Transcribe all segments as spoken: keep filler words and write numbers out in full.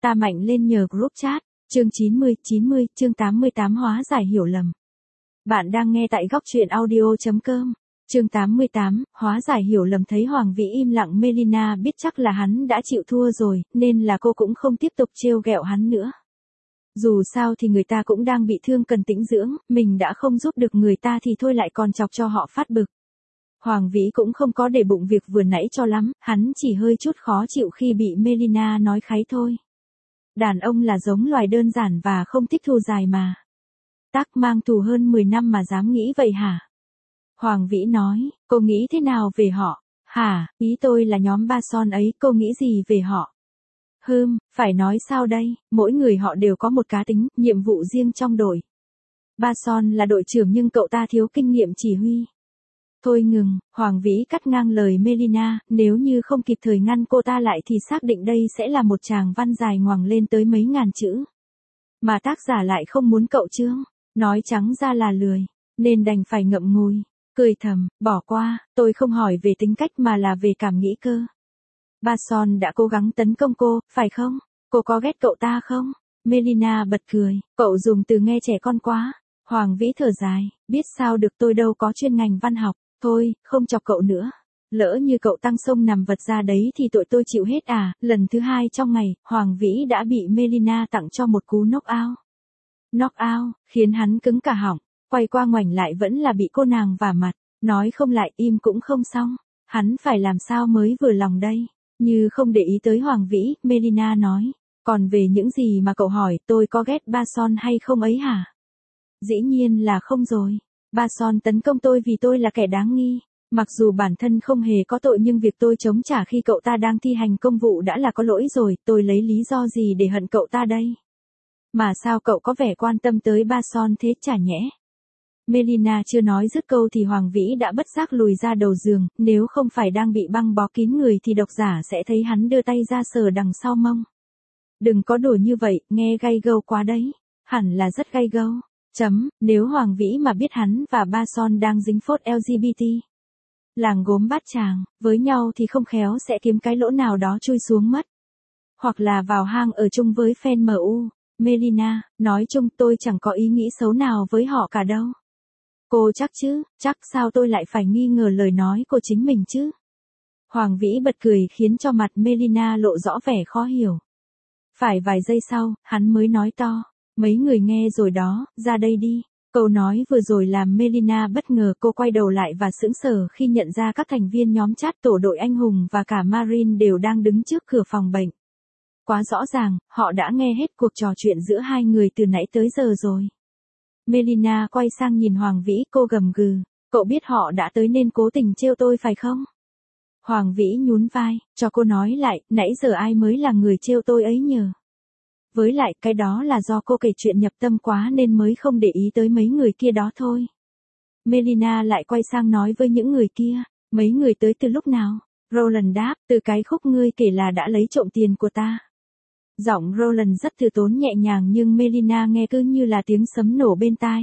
ta mạnh lên nhờ group chat. Chương chín mươi, chín mươi, chương tám mươi tám hóa giải hiểu lầm. Bạn đang nghe tại góc truyện audio chấm com. Chương tám mươi tám, hóa giải hiểu lầm. Thấy Hoàng Vĩ im lặng, Melina biết chắc là hắn đã chịu thua rồi, nên là cô cũng không tiếp tục trêu ghẹo hắn nữa. Dù sao thì người ta cũng đang bị thương cần tĩnh dưỡng, mình đã không giúp được người ta thì thôi lại còn chọc cho họ phát bực. Hoàng Vĩ cũng không có để bụng việc vừa nãy cho lắm, hắn chỉ hơi chút khó chịu khi bị Melina nói kháy thôi. Đàn ông là giống loài đơn giản và không thích thù dài mà. Tác mang tù hơn mười năm mà dám nghĩ vậy hả? Hoàng Vĩ nói, cô nghĩ thế nào về họ? Hả, ý tôi là nhóm ba son ấy, cô nghĩ gì về họ? Hừm, phải nói sao đây, mỗi người họ đều có một cá tính, nhiệm vụ riêng trong đội. Ba son là đội trưởng nhưng cậu ta thiếu kinh nghiệm chỉ huy. Thôi ngừng, Hoàng Vĩ cắt ngang lời Melina, nếu như không kịp thời ngăn cô ta lại thì xác định đây sẽ là một tràng văn dài ngoằng lên tới mấy ngàn chữ. Mà tác giả lại không muốn cậu chương, nói trắng ra là lười, nên đành phải ngậm ngùi, cười thầm, bỏ qua, tôi không hỏi về tính cách mà là về cảm nghĩ cơ. Ba son đã cố gắng tấn công cô, phải không? Cô có ghét cậu ta không? Melina bật cười, cậu dùng từ nghe trẻ con quá. Hoàng Vĩ thở dài, biết sao được, tôi đâu có chuyên ngành văn học. Thôi, không chọc cậu nữa. Lỡ như cậu tăng sông nằm vật ra đấy thì tội tôi chịu hết à. Lần thứ hai trong ngày, Hoàng Vĩ đã bị Melina tặng cho một cú knock out. Knock out, khiến hắn cứng cả họng. Quay qua ngoảnh lại vẫn là bị cô nàng vả mặt. Nói không lại, im cũng không xong. Hắn phải làm sao mới vừa lòng đây. Như không để ý tới Hoàng Vĩ, Melina nói. Còn về những gì mà cậu hỏi, tôi có ghét ba son hay không ấy hả? Dĩ nhiên là không rồi. Ba son tấn công tôi vì tôi là kẻ đáng nghi. Mặc dù bản thân không hề có tội nhưng việc tôi chống trả khi cậu ta đang thi hành công vụ đã là có lỗi rồi, tôi lấy lý do gì để hận cậu ta đây? Mà sao cậu có vẻ quan tâm tới ba son thế chả nhẽ? Melina chưa nói dứt câu thì Hoàng Vĩ đã bất giác lùi ra đầu giường, nếu không phải đang bị băng bó kín người thì độc giả sẽ thấy hắn đưa tay ra sờ đằng sau mông. Đừng có đùa như vậy, nghe gay gâu quá đấy. Hẳn là rất gay gâu. Chấm, nếu Hoàng Vĩ mà biết hắn và ba son đang dính phốt lờ giê bê tê. Làng gốm Bát Tràng, với nhau thì không khéo sẽ kiếm cái lỗ nào đó chui xuống mất. Hoặc là vào hang ở chung với fan em u. Melina, nói chung tôi chẳng có ý nghĩ xấu nào với họ cả đâu. Cô chắc chứ, chắc sao tôi lại phải nghi ngờ lời nói của chính mình chứ? Hoàng Vĩ bật cười khiến cho mặt Melina lộ rõ vẻ khó hiểu. Phải vài giây sau, hắn mới nói to. Mấy người nghe rồi đó, ra đây đi. Câu nói vừa rồi làm Melina bất ngờ, cô quay đầu lại và sững sờ khi nhận ra các thành viên nhóm chat tổ đội anh hùng và cả Marine đều đang đứng trước cửa phòng bệnh. Quá rõ ràng, họ đã nghe hết cuộc trò chuyện giữa hai người từ nãy tới giờ rồi. Melina quay sang nhìn Hoàng Vĩ, cô gầm gừ. Cậu biết họ đã tới nên cố tình trêu tôi phải không? Hoàng Vĩ nhún vai, cho cô nói lại, nãy giờ ai mới là người trêu tôi ấy nhờ? Với lại cái đó là do cô kể chuyện nhập tâm quá nên mới không để ý tới mấy người kia đó thôi. Melina lại quay sang nói với những người kia, mấy người tới từ lúc nào? Roland đáp, từ cái khúc ngươi kể là đã lấy trộm tiền của ta. Giọng Roland rất từ tốn nhẹ nhàng nhưng Melina nghe cứ như là tiếng sấm nổ bên tai.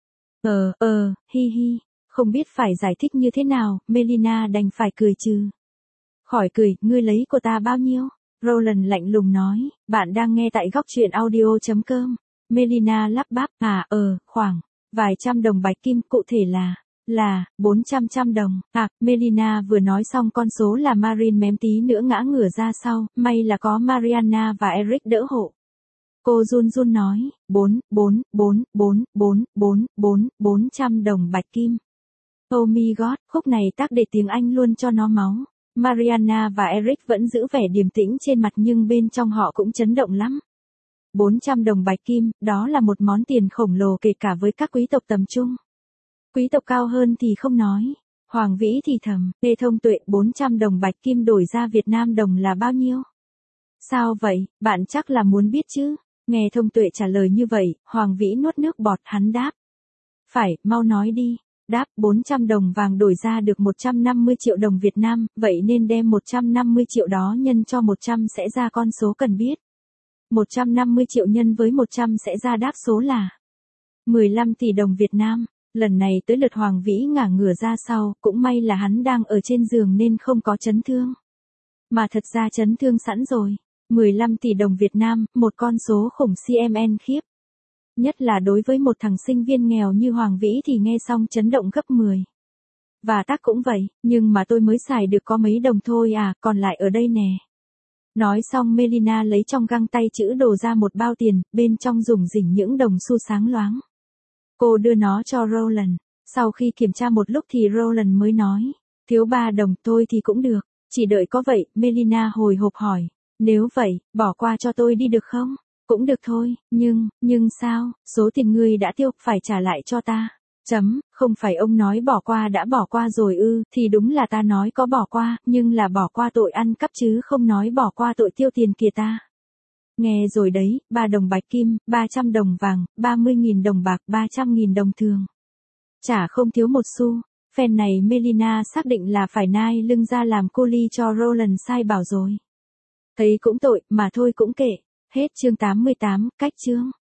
Ờ, ờ, hi hi, không biết phải giải thích như thế nào, Melina đành phải cười trừ. Khỏi cười, ngươi lấy của ta bao nhiêu? Roland lạnh lùng nói, bạn đang nghe tại góc truyện audio chấm com. Melina lắp bắp, à, ờ, khoảng, vài trăm đồng bạch kim, cụ thể là, là, bốn trăm trăm đồng. À, Melina vừa nói xong con số là Marine mém tí nữa ngã ngửa ra sau, may là có Mariana và Eric đỡ hộ. Cô run run nói, bốn, bốn, bốn, bốn, bốn, bốn, bốn, bốn trăm đồng bạch kim. Oh my god, khúc này tác để tiếng Anh luôn cho nó máu. Mariana và Eric vẫn giữ vẻ điềm tĩnh trên mặt nhưng bên trong họ cũng chấn động lắm. bốn trăm đồng bạch kim, đó là một món tiền khổng lồ kể cả với các quý tộc tầm trung. Quý tộc cao hơn thì không nói. Hoàng Vĩ thì thầm, Lê Thông Tuệ, bốn trăm đồng bạch kim đổi ra Việt Nam đồng là bao nhiêu? Sao vậy, bạn chắc là muốn biết chứ? Nghe Thông Tuệ trả lời như vậy, Hoàng Vĩ nuốt nước bọt, hắn đáp. Phải, mau nói đi. Đáp, bốn trăm đồng vàng đổi ra được một trăm năm mươi triệu đồng Việt Nam, vậy nên đem một trăm năm mươi triệu đó nhân cho một trăm sẽ ra con số cần biết. một trăm năm mươi triệu nhân với một trăm sẽ ra đáp số là mười lăm tỷ đồng Việt Nam. Lần này tới lượt Hoàng Vĩ ngả ngửa ra sau, cũng may là hắn đang ở trên giường nên không có chấn thương. Mà thật ra chấn thương sẵn rồi. mười lăm tỷ đồng Việt Nam, một con số khủng xê em en khiếp. Nhất là đối với một thằng sinh viên nghèo như Hoàng Vĩ thì nghe xong chấn động gấp mười. Và tác cũng vậy, nhưng mà tôi mới xài được có mấy đồng thôi à, còn lại ở đây nè. Nói xong Melina lấy trong găng tay chữ đồ ra một bao tiền, bên trong rủng rỉnh những đồng xu sáng loáng. Cô đưa nó cho Roland. Sau khi kiểm tra một lúc thì Roland mới nói, thiếu ba đồng tôi thì cũng được, chỉ đợi có vậy. Melina hồi hộp hỏi, nếu vậy, bỏ qua cho tôi đi được không? Cũng được thôi, nhưng, nhưng sao, số tiền ngươi đã tiêu, phải trả lại cho ta. Chấm, không phải ông nói bỏ qua đã bỏ qua rồi ư, thì đúng là ta nói có bỏ qua, nhưng là bỏ qua tội ăn cắp chứ không nói bỏ qua tội tiêu tiền kìa ta. Nghe rồi đấy, ba đồng bạch kim, ba trăm đồng vàng, ba mươi nghìn đồng bạc, ba trăm nghìn đồng thường. Chả không thiếu một xu. Phen này Melina xác định là phải nai lưng ra làm cô ly cho Roland sai bảo rồi. Thấy cũng tội, mà thôi cũng kệ. Hết chương tám mươi tám, cách chương.